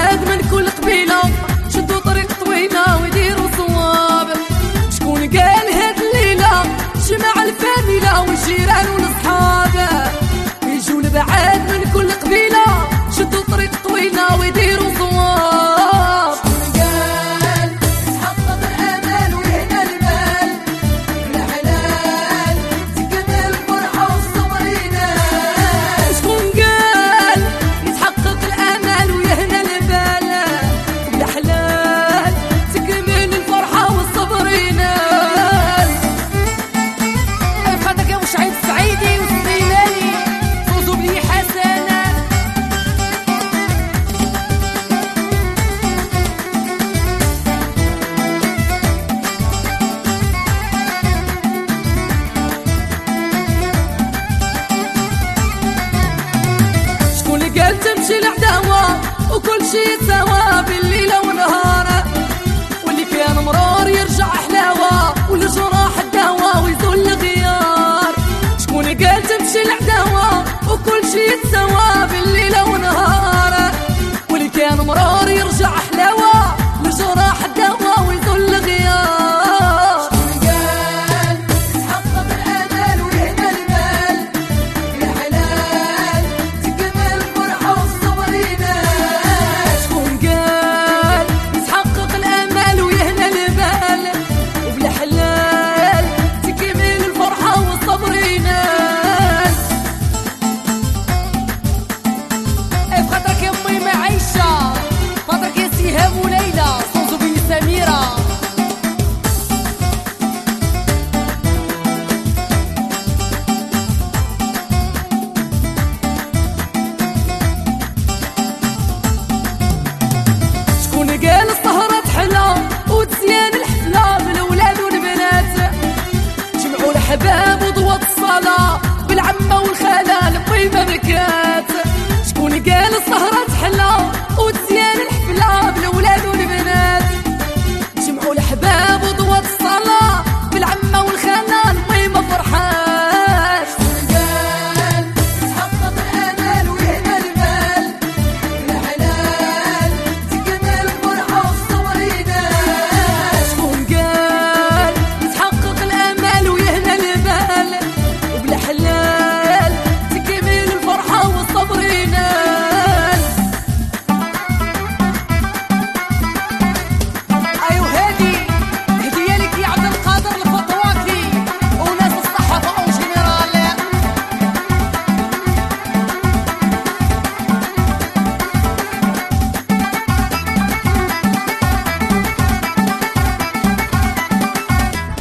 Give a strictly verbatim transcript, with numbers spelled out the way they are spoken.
بعاد من كل قبيلة شدوا طريق طويلة ويديروا صواب. شكون قال هاد الليلة جمع الفاميلة والجيران والأصحاب يجوا لبعاد من كل قبيلة شدوا طريق طويلة ويديروا صواب. شكون قال يتحقق الأمل ويهنى المال بالحلال تكمل الفرحة والصبر ينال. شكون قال يتحقق الأمل ويهنى المال بالحلال تكمل الفرحة والصبر ينال. خاطرك يا مشعل السعيدي والسيلاني فوزوا بلي حسنة. شكون اللي قال تمشي العداوة وكل شي سوا بالليلة ونهار واللي كان مرار يرجع حلاوة والجراح الدوا ويزول الغيار. شكون اللي قال تمشي العداوة وكل شي سوا بالليلة ونهار واللي كان مرار يرجع حلاوة والجراح الدوا ويزول الغيار. شكون قال يتحقق الأمل ويهنى المال بالحلال تكمل الفرحة والصبر ينال. شكون قال يتحقق الأمل ويهنى المال وبالحلال تكمل الفرحة والصبر ينال. بخاطرك يا امي ما عايشة خاطرك يا سهام وليلى صوزو بن سميرة. شكون قال السهرة تحلى وتزيان الحفلة بالولاد والبنات جمعوا الحباب وضوات الصلاة بالعمة والخالة القيمة بكات. شكون قال السهرة تحلى